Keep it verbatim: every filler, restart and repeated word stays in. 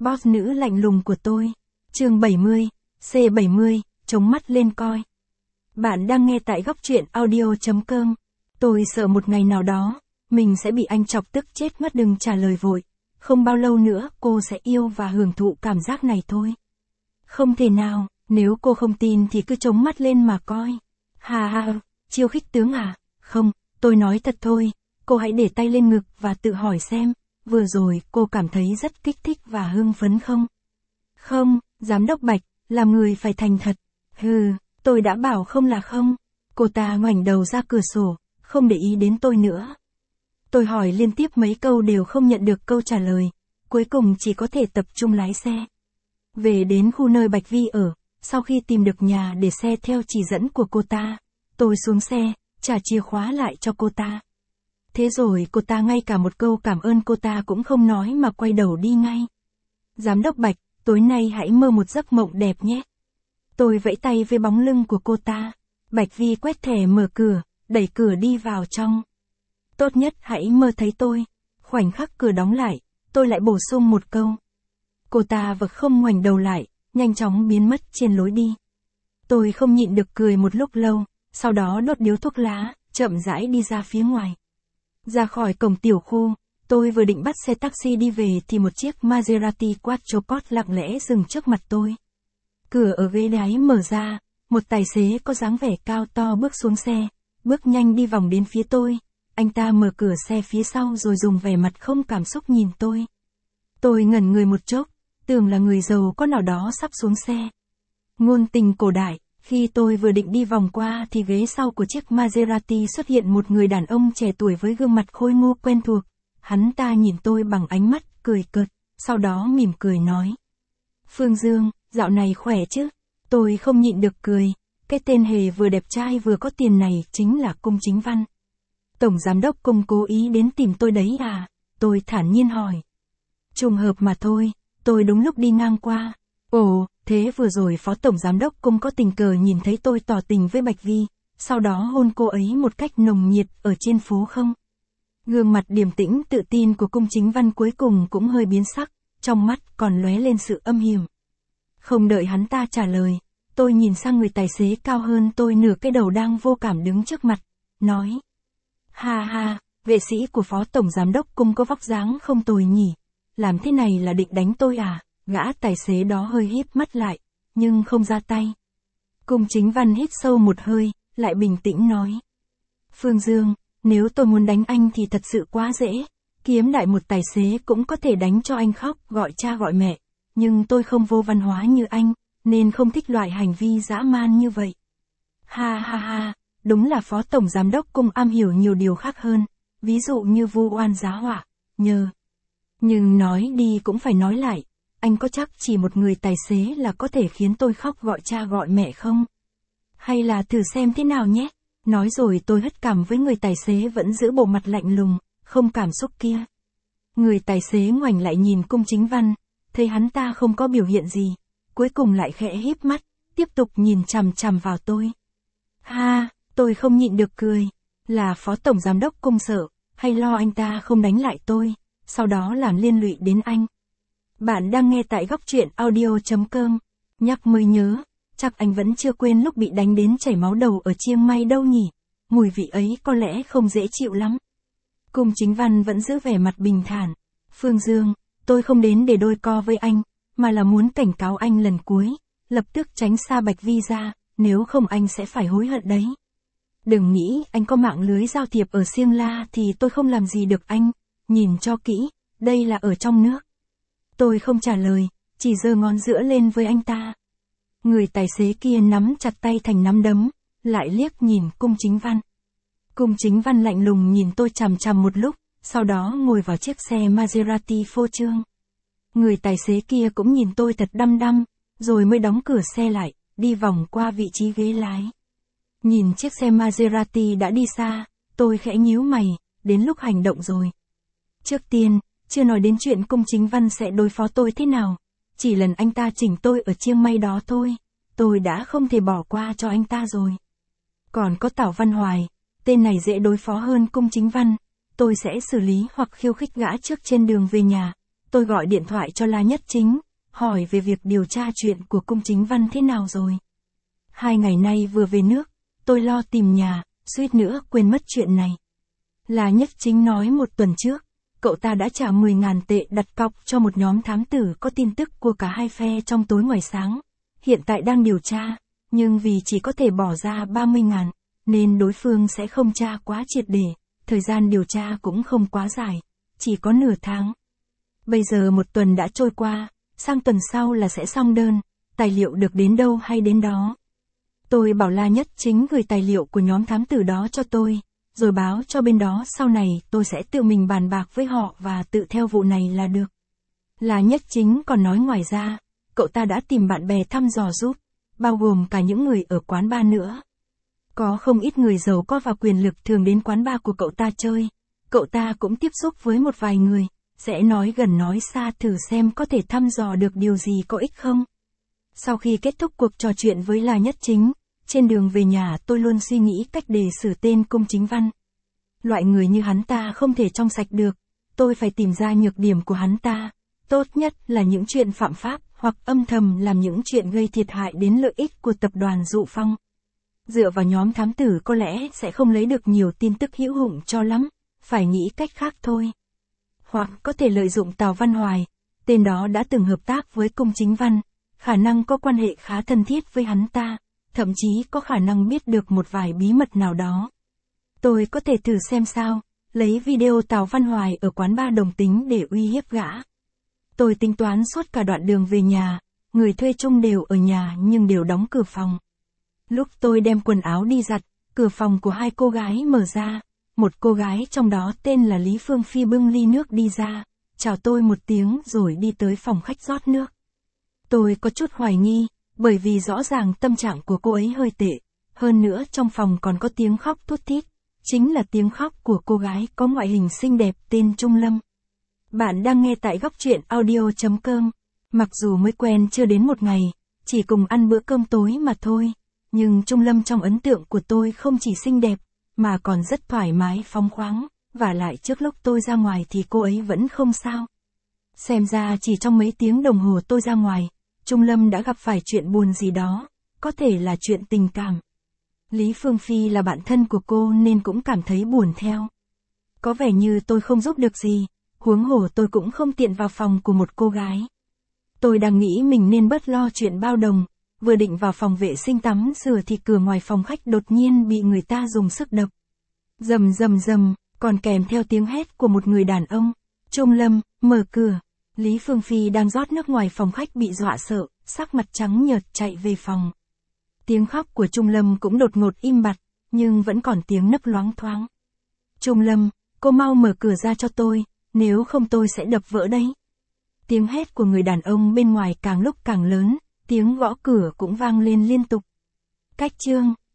Boss nữ lạnh lùng của tôi. Chương bảy mươi, C bảy mươi, chống mắt lên coi. Bạn đang nghe tại góc truyện audio.com. Tôi sợ một ngày nào đó, mình sẽ bị anh chọc tức chết mất. Đừng trả lời vội. Không bao lâu nữa cô sẽ yêu và hưởng thụ cảm giác này thôi. Không thể nào, nếu cô không tin thì cứ chống mắt lên mà coi. Hà hà, chiêu khích tướng à? Không, tôi nói thật thôi. Cô hãy để tay lên ngực và tự hỏi xem, vừa rồi cô cảm thấy rất kích thích và hưng phấn không? Không, giám đốc Bạch, làm người phải thành thật. Hừ, tôi đã bảo không là không. Cô ta ngoảnh đầu ra cửa sổ, không để ý đến tôi nữa. Tôi hỏi liên tiếp mấy câu đều không nhận được câu trả lời, cuối cùng chỉ có thể tập trung lái xe. Về đến khu nơi Bạch Vi ở, sau khi tìm được nhà để xe theo chỉ dẫn của cô ta, tôi xuống xe, trả chìa khóa lại cho cô ta. Thế rồi cô ta ngay cả một câu cảm ơn cô ta cũng không nói mà quay đầu đi ngay. Giám đốc Bạch, tối nay hãy mơ một giấc mộng đẹp nhé. Tôi vẫy tay với bóng lưng của cô ta. Bạch Vi quét thẻ mở cửa, đẩy cửa đi vào trong. Tốt nhất hãy mơ thấy tôi. Khoảnh khắc cửa đóng lại, tôi lại bổ sung một câu. Cô ta vẫn không ngoảnh đầu lại, nhanh chóng biến mất trên lối đi. Tôi không nhịn được cười một lúc lâu, sau đó đốt điếu thuốc lá, chậm rãi đi ra phía ngoài. Ra khỏi cổng tiểu khu, tôi vừa định bắt xe taxi đi về thì một chiếc Maserati Quattroporte lặng lẽ dừng trước mặt tôi. Cửa ở ghế lái mở ra, một tài xế có dáng vẻ cao to bước xuống xe, bước nhanh đi vòng đến phía tôi. Anh ta mở cửa xe phía sau rồi dùng vẻ mặt không cảm xúc nhìn tôi. Tôi ngẩn người một chốc, tưởng là người giàu có nào đó sắp xuống xe. Ngôn tình cổ đại, khi tôi vừa định đi vòng qua thì ghế sau của chiếc Maserati xuất hiện một người đàn ông trẻ tuổi với gương mặt khôi ngô quen thuộc. Hắn ta nhìn tôi bằng ánh mắt cười cợt, sau đó mỉm cười nói. Phương Dương, dạo này khỏe chứ? Tôi không nhịn được cười, cái tên hề vừa đẹp trai vừa có tiền này chính là Cung Chính Văn. Tổng giám đốc Cung cố ý đến tìm tôi đấy à? Tôi thản nhiên hỏi. Trùng hợp mà thôi, tôi đúng lúc đi ngang qua. Ồ, thế vừa rồi phó tổng giám đốc Cung có tình cờ nhìn thấy tôi tỏ tình với Bạch Vi, sau đó hôn cô ấy một cách nồng nhiệt ở trên phố không? Gương mặt điềm tĩnh tự tin của Cung Chính Văn cuối cùng cũng hơi biến sắc, trong mắt còn lóe lên sự âm hiểm. Không đợi hắn ta trả lời, tôi nhìn sang người tài xế cao hơn tôi nửa cái đầu đang vô cảm đứng trước mặt, nói. Ha ha, vệ sĩ của phó tổng giám đốc Cung có vóc dáng không tồi nhỉ? Làm thế này là định đánh tôi à? Gã tài xế đó hơi híp mắt lại, nhưng không ra tay. Cung Chính Văn hít sâu một hơi, lại bình tĩnh nói. Phương Dương, nếu tôi muốn đánh anh thì thật sự quá dễ. Kiếm đại một tài xế cũng có thể đánh cho anh khóc, gọi cha gọi mẹ. Nhưng tôi không vô văn hóa như anh, nên không thích loại hành vi dã man như vậy. Ha ha ha, đúng là phó tổng giám đốc Cung am hiểu nhiều điều khác hơn. Ví dụ như vu oan giá họa, nhờ. Nhưng nói đi cũng phải nói lại. Anh có chắc chỉ một người tài xế là có thể khiến tôi khóc gọi cha gọi mẹ không? Hay là thử xem thế nào nhé? Nói rồi tôi hất cằm với người tài xế vẫn giữ bộ mặt lạnh lùng, không cảm xúc kia. Người tài xế ngoảnh lại nhìn Cung Chính Văn, thấy hắn ta không có biểu hiện gì, cuối cùng lại khẽ híp mắt, tiếp tục nhìn chằm chằm vào tôi. Ha, tôi không nhịn được cười, là phó tổng giám đốc Cung sợ, hay lo anh ta không đánh lại tôi, sau đó làm liên lụy đến anh. Bạn đang nghe tại góc truyện audio.com, nhắc mới nhớ, chắc anh vẫn chưa quên lúc bị đánh đến chảy máu đầu ở Chiang Mai đâu nhỉ, mùi vị ấy có lẽ không dễ chịu lắm. Cung Chính Văn vẫn giữ vẻ mặt bình thản. Phương Dương, tôi không đến để đôi co với anh, mà là muốn cảnh cáo anh lần cuối, lập tức tránh xa Bạch Vi ra, nếu không anh sẽ phải hối hận đấy. Đừng nghĩ anh có mạng lưới giao thiệp ở Siêng La thì tôi không làm gì được anh, nhìn cho kỹ, đây là ở trong nước. Tôi không trả lời, chỉ giơ ngón giữa lên với anh ta. Người tài xế kia nắm chặt tay thành nắm đấm, lại liếc nhìn Cung Chính Văn. Cung Chính Văn lạnh lùng nhìn tôi chằm chằm một lúc, sau đó ngồi vào chiếc xe Maserati phô trương. Người tài xế kia cũng nhìn tôi thật đăm đăm, rồi mới đóng cửa xe lại, đi vòng qua vị trí ghế lái. Nhìn chiếc xe Maserati đã đi xa, tôi khẽ nhíu mày, đến lúc hành động rồi. Trước tiên, chưa nói đến chuyện Cung Chính Văn sẽ đối phó tôi thế nào, chỉ lần anh ta chỉnh tôi ở Chiang Mai đó thôi, tôi đã không thể bỏ qua cho anh ta rồi. Còn có Tảo Văn Hoài, tên này dễ đối phó hơn Cung Chính Văn, tôi sẽ xử lý hoặc khiêu khích gã trước trên đường về nhà, tôi gọi điện thoại cho La Nhất Chính, hỏi về việc điều tra chuyện của Cung Chính Văn thế nào rồi. Hai ngày nay vừa về nước, tôi lo tìm nhà, suýt nữa quên mất chuyện này. La Nhất Chính nói một tuần trước, cậu ta đã trả mười ngàn tệ đặt cọc cho một nhóm thám tử có tin tức của cả hai phe trong tối ngoài sáng. Hiện tại đang điều tra, nhưng vì chỉ có thể bỏ ra ba mươi ngàn, nên đối phương sẽ không tra quá triệt để, thời gian điều tra cũng không quá dài, chỉ có nửa tháng. Bây giờ một tuần đã trôi qua, sang tuần sau là sẽ xong đơn, tài liệu được đến đâu hay đến đó. Tôi bảo La Nhất Chính gửi tài liệu của nhóm thám tử đó cho tôi, rồi báo cho bên đó sau này tôi sẽ tự mình bàn bạc với họ và tự theo vụ này là được. La Nhất Chính còn nói ngoài ra, cậu ta đã tìm bạn bè thăm dò giúp, bao gồm cả những người ở quán bar nữa. Có không ít người giàu có và quyền lực thường đến quán bar của cậu ta chơi, cậu ta cũng tiếp xúc với một vài người, sẽ nói gần nói xa thử xem có thể thăm dò được điều gì có ích không. Sau khi kết thúc cuộc trò chuyện với La Nhất Chính, trên đường về nhà tôi luôn suy nghĩ cách đề xử tên Cung Chính Văn. Loại người như hắn ta không thể trong sạch được, tôi phải tìm ra nhược điểm của hắn ta, tốt nhất là những chuyện phạm pháp hoặc âm thầm làm những chuyện gây thiệt hại đến lợi ích của tập đoàn Dụ Phong. Dựa vào nhóm thám tử có lẽ sẽ không lấy được nhiều tin tức hữu dụng cho lắm, phải nghĩ cách khác thôi. Hoặc có thể lợi dụng Tào Văn Hoài, tên đó đã từng hợp tác với Cung Chính Văn, khả năng có quan hệ khá thân thiết với hắn ta, thậm chí có khả năng biết được một vài bí mật nào đó. Tôi có thể thử xem sao, lấy video Tào Văn Hoài ở quán bar đồng tính để uy hiếp gã. Tôi tính toán suốt cả đoạn đường về nhà, người thuê chung đều ở nhà nhưng đều đóng cửa phòng. Lúc tôi đem quần áo đi giặt, cửa phòng của hai cô gái mở ra, một cô gái trong đó tên là Lý Phương Phi bưng ly nước đi ra, chào tôi một tiếng rồi đi tới phòng khách rót nước. Tôi có chút hoài nghi, bởi vì rõ ràng tâm trạng của cô ấy hơi tệ, hơn nữa trong phòng còn có tiếng khóc thút thít, chính là tiếng khóc của cô gái có ngoại hình xinh đẹp tên Trung Lâm. Bạn đang nghe tại góc truyện audio chấm com. Mặc dù mới quen chưa đến một ngày, chỉ cùng ăn bữa cơm tối mà thôi, nhưng Trung Lâm trong ấn tượng của tôi không chỉ xinh đẹp, mà còn rất thoải mái phóng khoáng, và lại trước lúc tôi ra ngoài thì cô ấy vẫn không sao. Xem ra chỉ trong mấy tiếng đồng hồ tôi ra ngoài, Trung Lâm đã gặp phải chuyện buồn gì đó, có thể là chuyện tình cảm. Lý Phương Phi là bạn thân của cô nên cũng cảm thấy buồn theo. Có vẻ như tôi không giúp được gì, huống hồ tôi cũng không tiện vào phòng của một cô gái. Tôi đang nghĩ mình nên bớt lo chuyện bao đồng, vừa định vào phòng vệ sinh tắm rửa thì cửa ngoài phòng khách đột nhiên bị người ta dùng sức đập. Rầm rầm rầm, còn kèm theo tiếng hét của một người đàn ông. Trung Lâm, mở cửa. Lý Phương Phi đang rót nước ngoài phòng khách bị dọa sợ, sắc mặt trắng nhợt chạy về phòng. Tiếng khóc của Trung Lâm cũng đột ngột im bặt, nhưng vẫn còn tiếng nấc loáng thoáng. Trung Lâm, cô mau mở cửa ra cho tôi, nếu không tôi sẽ đập vỡ đấy. Tiếng hét của người đàn ông bên ngoài càng lúc càng lớn, tiếng gõ cửa cũng vang lên liên tục. Cách chương